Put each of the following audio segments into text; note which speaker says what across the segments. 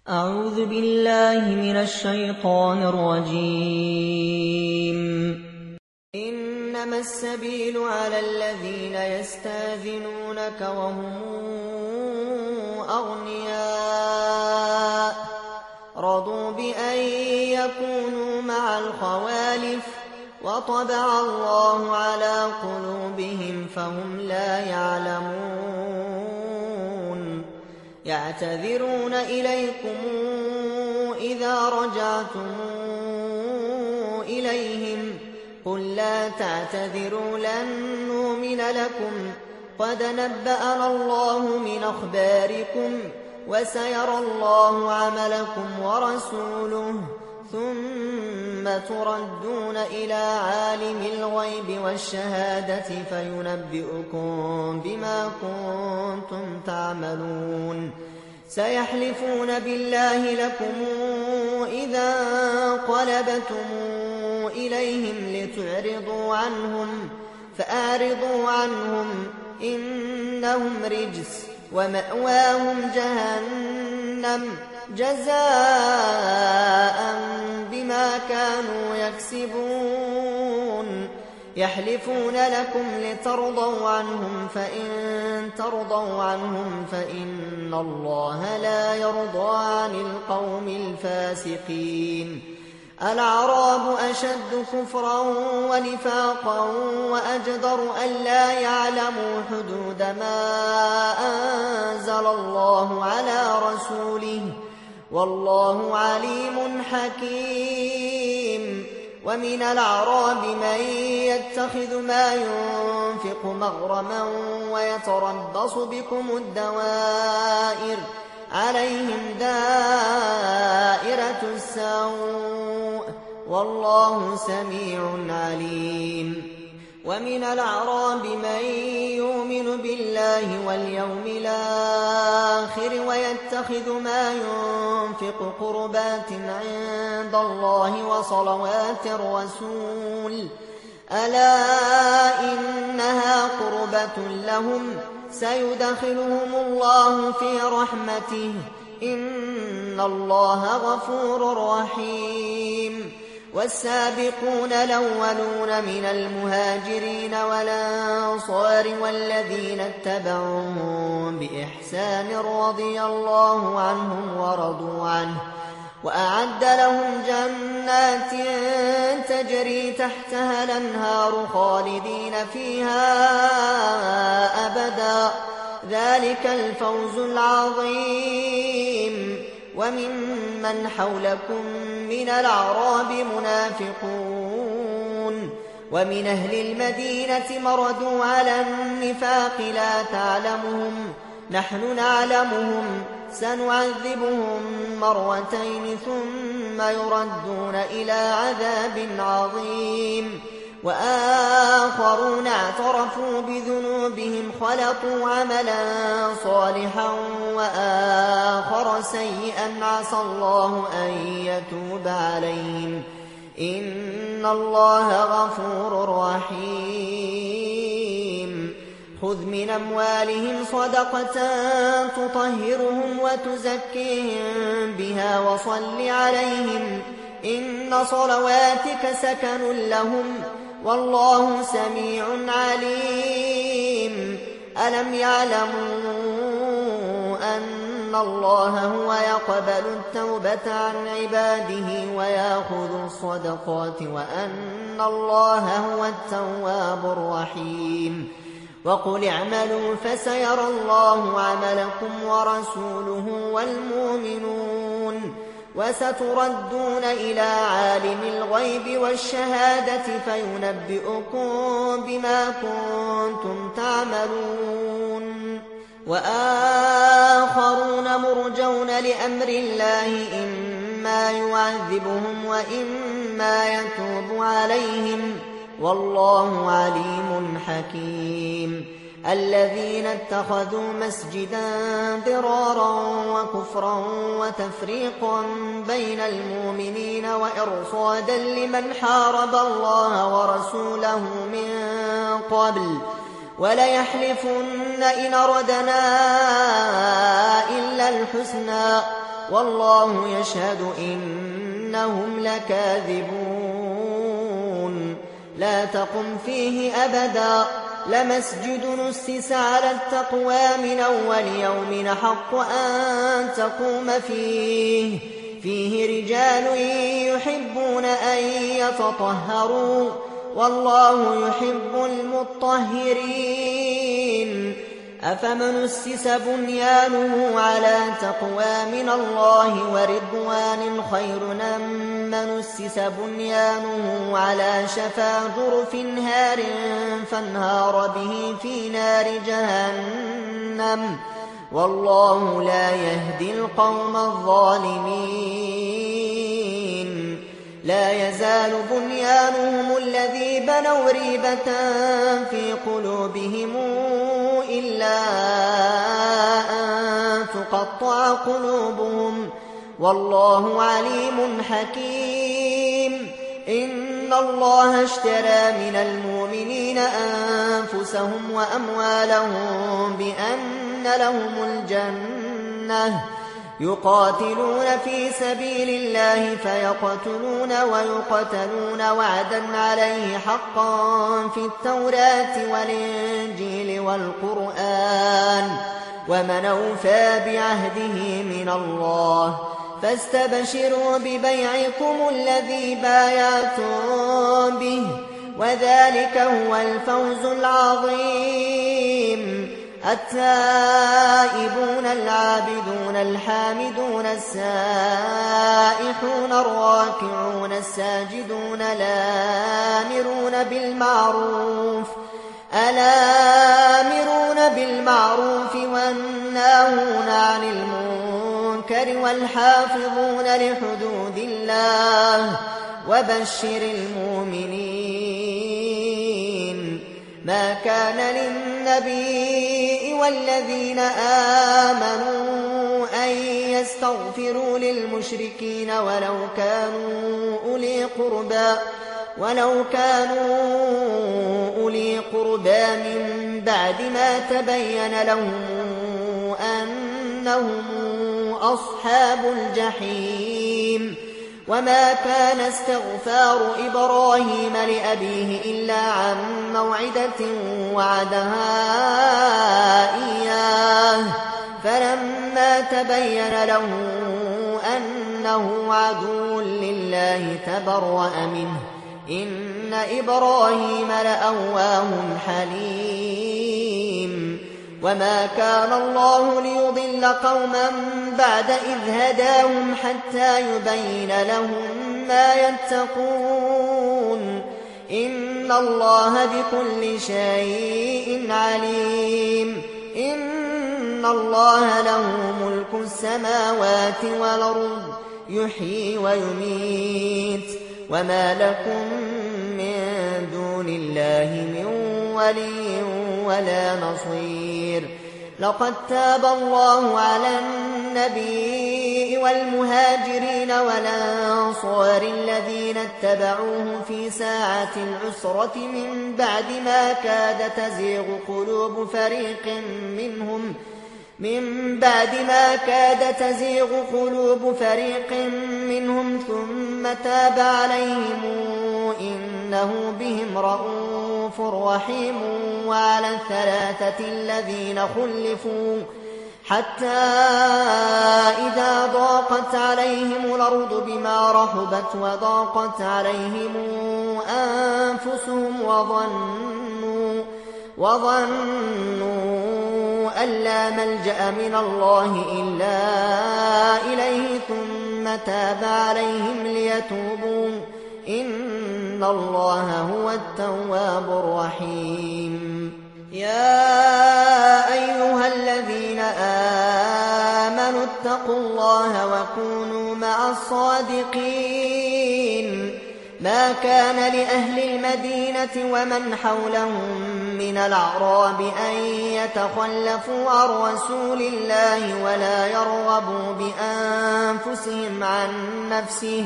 Speaker 1: أعوذ بالله من الشيطان الرجيم. إنما السبيل على الذين يستأذنونك وهم أغنياء رضوا بأن يكونوا مع الخوالف وطبع الله على قلوبهم فهم لا يعلمون. يعتذرون إليكم إذا رجعتم إليهم قل لا تعتذروا لن نؤمن لكم قد نبأنا الله من أخباركم وسيرى الله عملكم ورسوله ثم تردون إلى عالم الغيب والشهادة فينبئكم بما كنتم تعملون. سيحلفون بالله لكم إذا انقلبتم إليهم لتعرضوا عنهم فأعرضوا عنهم إنهم رجس ومأواهم جهنم جزاء بما كانوا يكسبون. يحلفون لكم لترضوا عنهم فإن ترضوا عنهم فإن الله لا يرضى عن القوم الفاسقين. الأعراب أشد كفرا ونفاقا وأجدر ألا يعلموا حدود ما أنزل الله على رسوله والله عليم حكيم. ومن الأعراب من يتخذ ما ينفق مغرما ويتربص بكم الدوائر عليهم دائرة السوء والله سميع عليم. ومن الأعراب من يؤمن بالله واليوم الآخر ويتخذ ما ينفق قربات عند الله وصلوات الرسول ألا إنها قربة لهم سيدخلهم الله في رحمته إن الله غفور رحيم. والسابقون الأولون من المهاجرين والأنصار والذين اتبعوهم بإحسان رضي الله عنهم ورضوا عنه وأعد لهم جنات تجري تحتها الأنهار خالدين فيها أبدا ذلك الفوز العظيم. وممن حولكم من الأعراب منافقون ومن أهل المدينة مردوا على النفاق لا تعلمهم نحن نعلمهم سنعذبهم مرتين ثم يردون إلى عذاب عظيم. وآخرون اعترفوا بذنوبهم خلطوا عملا صالحا وآخر سيئا عسى الله أن يتوب عليهم إن الله غفور رحيم. خذ من أموالهم صدقة تطهرهم وتزكيهم بها وصل عليهم إن صلواتك سكن لهم والله سميع عليم. ألم يعلموا أن الله هو يقبل التوبة عن عباده ويأخذ الصدقات وأن الله هو التواب الرحيم. وقل اعملوا فسيرى الله عملكم ورسوله والمؤمنون وستردون إلى عالم الغيب والشهادة فينبئكم بما كنتم تعملون. وآخرون مرجون لأمر الله إما يعذبهم وإما يتوب عليهم والله عليم حكيم. الذين اتخذوا مسجدا ضرارا وكفرا وتفريقا بين المؤمنين وإرصادا لمن حارب الله ورسوله من قبل وليحلفن إن أردنا إلا الحسنى والله يشهد إنهم لكاذبون لا تقم فيه أبدا لمسجد نسس على التقوى من أول يوم حق أن تقوم فيه رجال يحبون أن يتطهروا والله يحب المطهرين أفمن أسس بنيانه على تقوى من الله ورضوان خير أم من أسس بنيانه على شفا جرف هار فانهار به في نار جهنم والله لا يهدي القوم الظالمين لا يزال بنيانهم الذي بنوا ريبة في قلوبهم إلا أن تقطع قلوبهم والله عليم حكيم إن الله اشترى من المؤمنين أنفسهم وأموالهم بأن لهم الجنة يقاتلون في سبيل الله فيقتلون ويقتلون وعدا عليه حقا في التوراة والإنجيل والقرآن ومن أوفى بعهده من الله فاستبشروا ببيعكم الذي بايعتم به وذلك هو الفوز العظيم التائبون العابدون الحامدون السائحون الراكعون الساجدون الآمرون بالمعروف والناهون عن المنكر والحافظون لحدود الله وبشر المؤمنين ما كان للنبي والذين آمنوا أن يستغفروا للمشركين ولو كانوا أولي قربى من بعد ما تبين لهم أنهم أصحاب الجحيم وما كان استغفار إبراهيم لأبيه إلا عن موعدة وعدها إياه فلما تبين له أنه عدو لله تبرأ منه إن إبراهيم لأواه حليم وما كان الله ليضل قوما بعد إذ هداهم حتى يبين لهم ما يتقون إن الله بكل شيء عليم إن الله له ملك السماوات والأرض يحيي ويميت وما لكم من دون الله من ولي ولا نصير لقد تاب الله على النبي والمهاجرين والأنصار الذين اتبعوه في ساعة العسرة من بعد ما كاد تزيغ قلوب فريق منهم ثم تاب عليهم إنه بهم رءوف رحيم وعلى الثلاثة الذين خلفوا حتى إذا ضاقت عليهم الأرض بما رحبت وضاقت عليهم أنفسهم وظنوا أن لا ملجأ من الله إلا إليه ثم تاب عليهم ليتوبوا إن الله هو التواب الرحيم يا أيها الذين آمنوا اتقوا الله وكونوا مع الصادقين ما كان لأهل المدينة ومن حولهم من الأعراب أن يتخلفوا عن رسول الله ولا يرغبوا بأنفسهم عن نفسه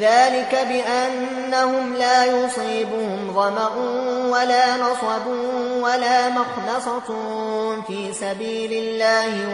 Speaker 1: ذلك بأنهم لا يصيبهم ظمأ ولا نصب ولا مخمصة في سبيل الله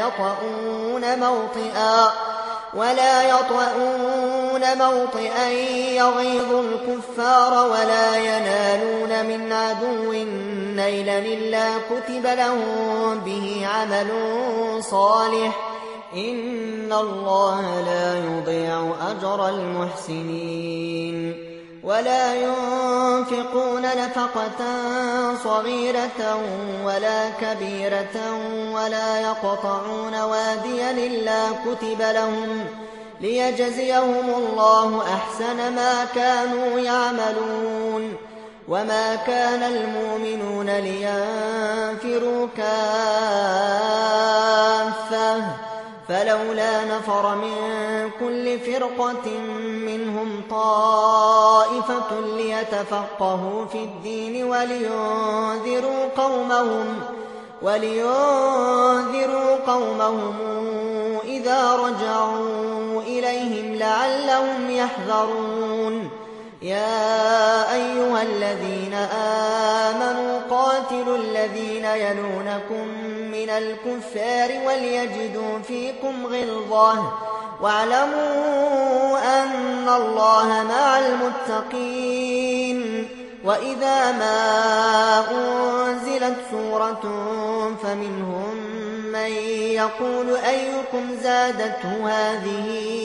Speaker 1: ولا يطؤون موطئا يغيظ الكفار ولا ينالون من عدو نيلا إلا كتب لهم به عمل صالح إن الله لا يضيع أجر المحسنين ولا ينفقون نفقة صغيرة ولا كبيرة ولا يقطعون واديا إلا كتب لهم ليجزيهم الله أحسن ما كانوا يعملون وما كان المؤمنون لينفروا كافة فلولا نفر من كل فرقة منهم طائفة ليتفقهوا في الدين ولينذروا قومهم إذا رجعوا إليهم لعلهم يحذرون يا أيها الذين آمنوا قاتلوا الذين يلونكم من الكفار وليجدوا فيكم غلظة واعلموا أن الله مع المتقين وإذا ما أنزلت سورة فمنهم من يقول أيكم زادته هذه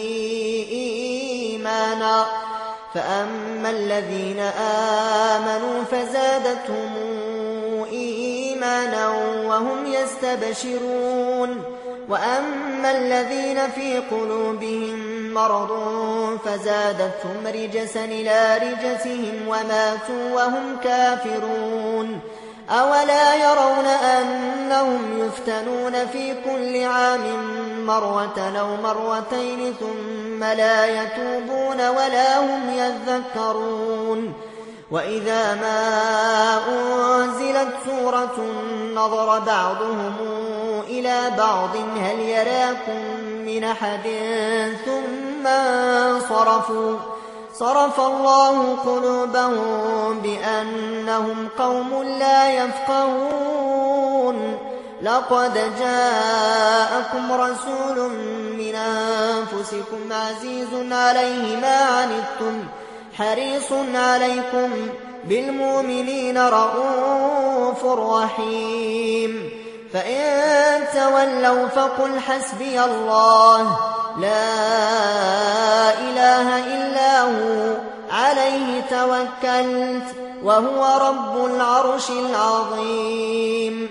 Speaker 1: إيمانا فأما الذين آمنوا فزادتهم إيمانا وهم يستبشرون وأما الذين في قلوبهم مرض فزادتهم رجسا إلى رجسهم وماتوا وهم كافرون أولا يرون أنهم يفتنون في كل عام مرة أو مرتين ثم لا يتوبون ولا هم يذكرون وإذا ما أنزلت سورة نظر بعضهم إلى بعض هل يراكم من أحد ثم انصرفوا صرف الله قلوبهم بأنهم قوم لا يفقهون لقد جاءكم رسول من أنفسكم عزيز عليه ما عنتم حريص عليكم بالمؤمنين رؤوف رحيم فإن تولوا فقل حسبي الله لا إله إلا هو عليه توكلت وهو رب العرش العظيم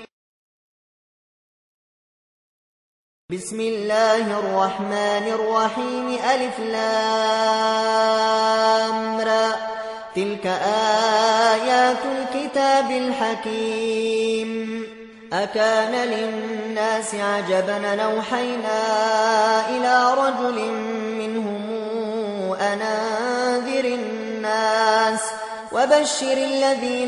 Speaker 1: بسم الله الرحمن الرحيم ألف لام را تلك آيات الكتاب الحكيم أكان للناس عجبا أوحينا إلى رجل منهم أن أنذر الناس وبشر الذين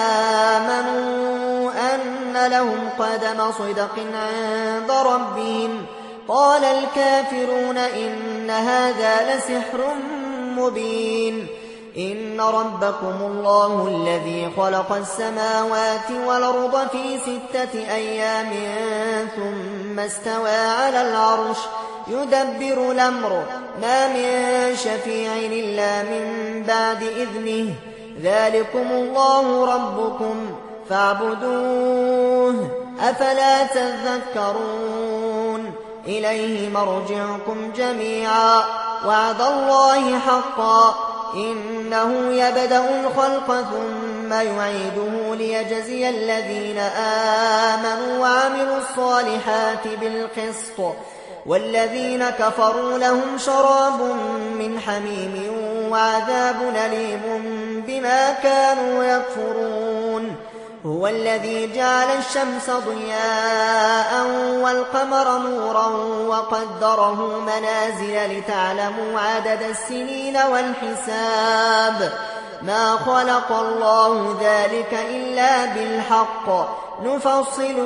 Speaker 1: آمنوا أن لهم قدم صدق عند ربهم قال الكافرون إن هذا لسحر مبين إن ربكم الله الذي خلق السماوات والأرض في 6 أيام ثم استوى على العرش يدبر الأمر ما من شفيع إلا من بعد إذنه ذلكم الله ربكم فاعبدوه أفلا تذكرون إليه مرجعكم جميعا وعد الله حقا إنه يبدأ الخلق ثم يعيده ليجزي الذين آمنوا وعملوا الصالحات بالقسط والذين كفروا لهم شراب من حميم وعذاب أليم بما كانوا يكفرون هو الذي جعل الشمس ضياء والقمر نورا وقدره منازل لتعلموا عدد السنين والحساب ما خلق الله ذلك إلا بالحق نفصل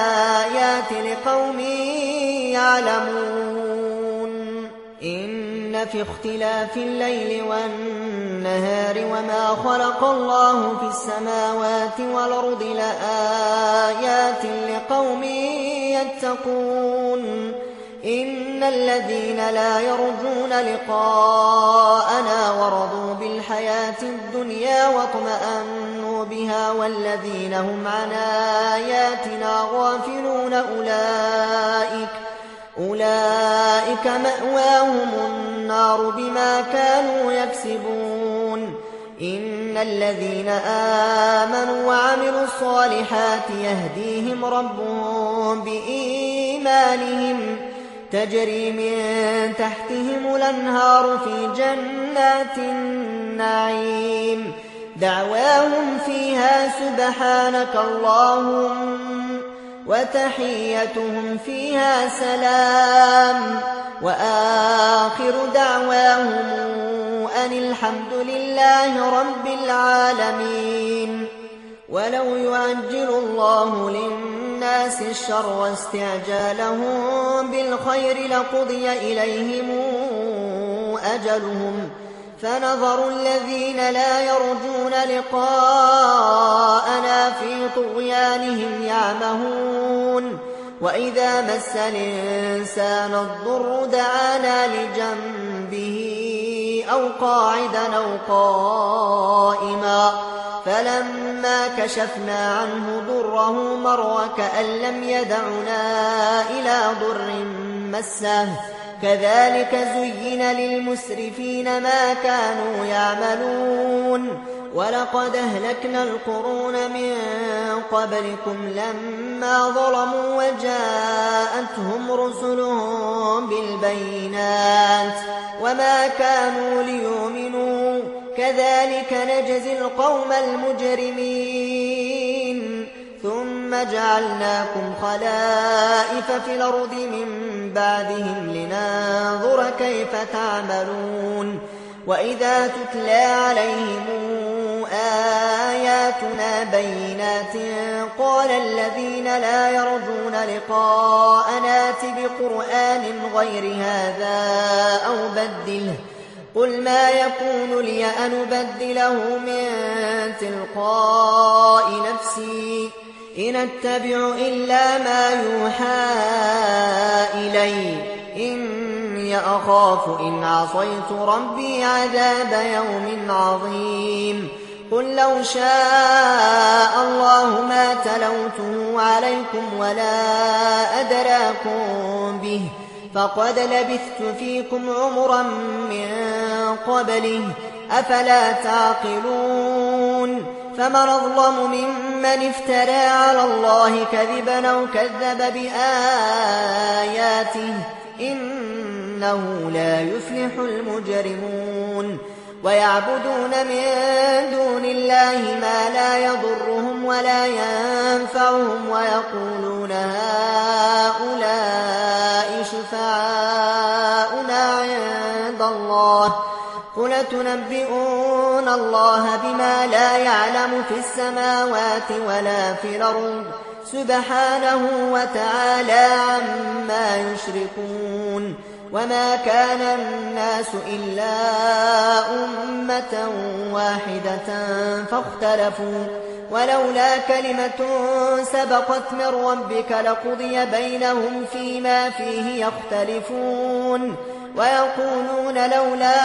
Speaker 1: الآيات لقوم يعلمون إن إن في اختلاف الليل والنهار وما خلق الله في السماوات والأرض لآيات لقوم يتقون إن الذين لا يرجون لقاءنا ورضوا بالحياة الدنيا واطمأنوا بها والذين هم عن آياتنا غافلون أولئك مأواهم النار بما كانوا يكسبون إن الذين آمنوا وعملوا الصالحات يهديهم ربهم بإيمانهم تجري من تحتهم الأنهار في جنات النعيم دعواهم فيها سبحانك اللهم وتحيتهم فيها سلام وآخر دعواهم أن الحمد لله رب العالمين. ولو يعجل الله للناس الشر واستعجالهم بالخير لقضي إليهم أجلهم فنظر الذين لا يرجون لقاءنا في طغيانهم يعمهون وإذا مس الإنسان الضر دعانا لجنبه أو قاعدا أو قائما فلما كشفنا عنه ضره مر كأن لم يدعنا إلى ضر مسه كذلك زين للمسرفين ما كانوا يعملون ولقد أهلكنا القرون من قبلكم لما ظلموا وجاءتهم رسلهم بالبينات وما كانوا ليؤمنوا كذلك نجزي القوم المجرمين ثم جعلناكم خلائف في الأرض من بعدهم لننظر كيف تعملون وإذا تتلى عليهم آياتنا بينات قال الذين لا يرجون لقاءنا ائت بقرآن غير هذا أو بدله قل ما يكون لي أن أبدله من تلقاء نفسي إن أتبع إلا ما يوحى إلي إني أخاف إن عصيت ربي عذاب يوم عظيم قل لو شاء الله ما تلوته عليكم ولا أدراكم به فقد لبثت فيكم عمرا من قبله أفلا تعقلون فمن أظلم ممن افترى على الله كذبا أو كذب بآياته إنه لا يفلح المجرمون ويعبدون من دون الله ما لا يضرهم ولا ينفعهم ويقولون هؤلاء شفعاؤنا عند الله قل تنبئون الله بما لا يعلم في السماوات ولا في الأرض سبحانه وتعالى عما يشركون وما كان الناس إلا أمة واحدة فاختلفوا ولولا كلمة سبقت من ربك لقضي بينهم فيما فيه يختلفون ويقولون لولا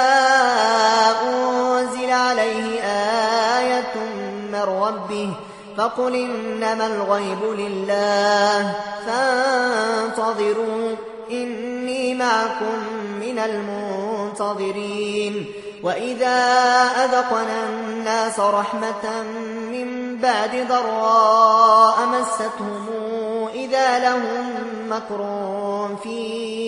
Speaker 1: أنزل عليه آية من ربه فقل إنما الغيب لله فانتظروا إني معكم من المنتظرين وإذا أذقنا الناس رحمة من بعد ضراء مستهم إذا لهم مكر في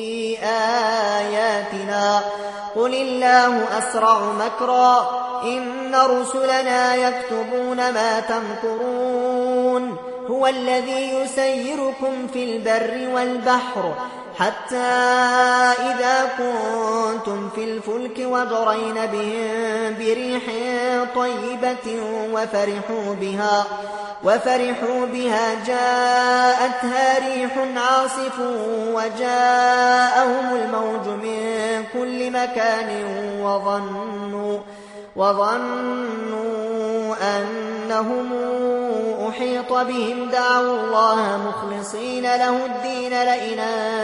Speaker 1: آياتنا قل الله أسرع مكرا إن رسلنا يكتبون ما تمكرون هو الذي يسيركم في البر والبحر حتى إذا كنتم في الفلك وجرين بهم بريح طيبة وفرحوا بها جاءتها ريح عاصف وجاءهم الموج من كل مكان وظنوا أنهم أحيط بهم دعوا الله مخلصين له الدين لئن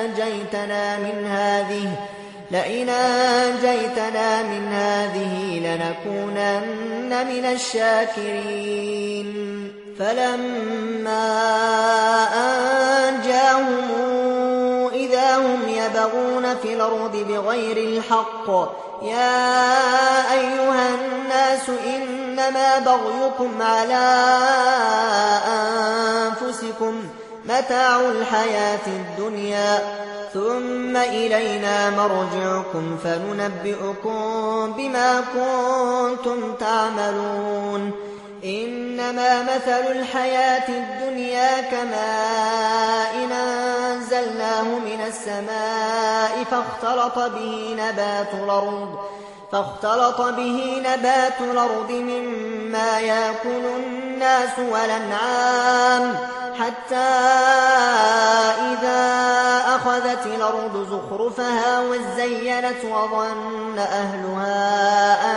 Speaker 1: أنجيتنا من هذه لنكونن من الشاكرين. فلما أنجاهم إذا هم يبغون في الأرض بغير الحق يا أيها الناس إنما بغيكم على أنفسكم متاع الحياة الدنيا ثم إلينا مرجعكم فننبئكم بما كنتم تعملون. إنما مثل الحياة الدنيا كماء أنزلناه من السماء فاختلط به نبات الأرض مما يأكل الناس والأنعام حتى إذا أخذت الأرض زخرفها وزينت وظن أهلها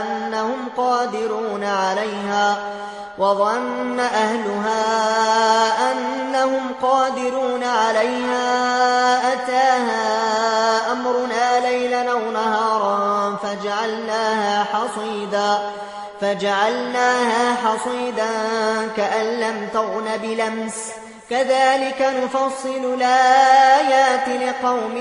Speaker 1: أنهم قادرون عليها أتاها أمرنا ليلا أو نهارا فجعلناها حصيدا كأن لم تغن بلمس كذلك نفصل الآيات لقوم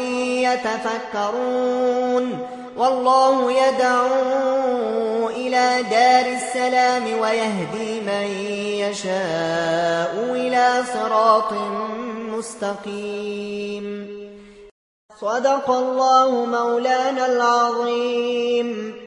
Speaker 1: يتفكرون. والله يدعو إلى دار السلام ويهدي من يشاء إلى صراط مستقيم. صدق الله مولانا العظيم.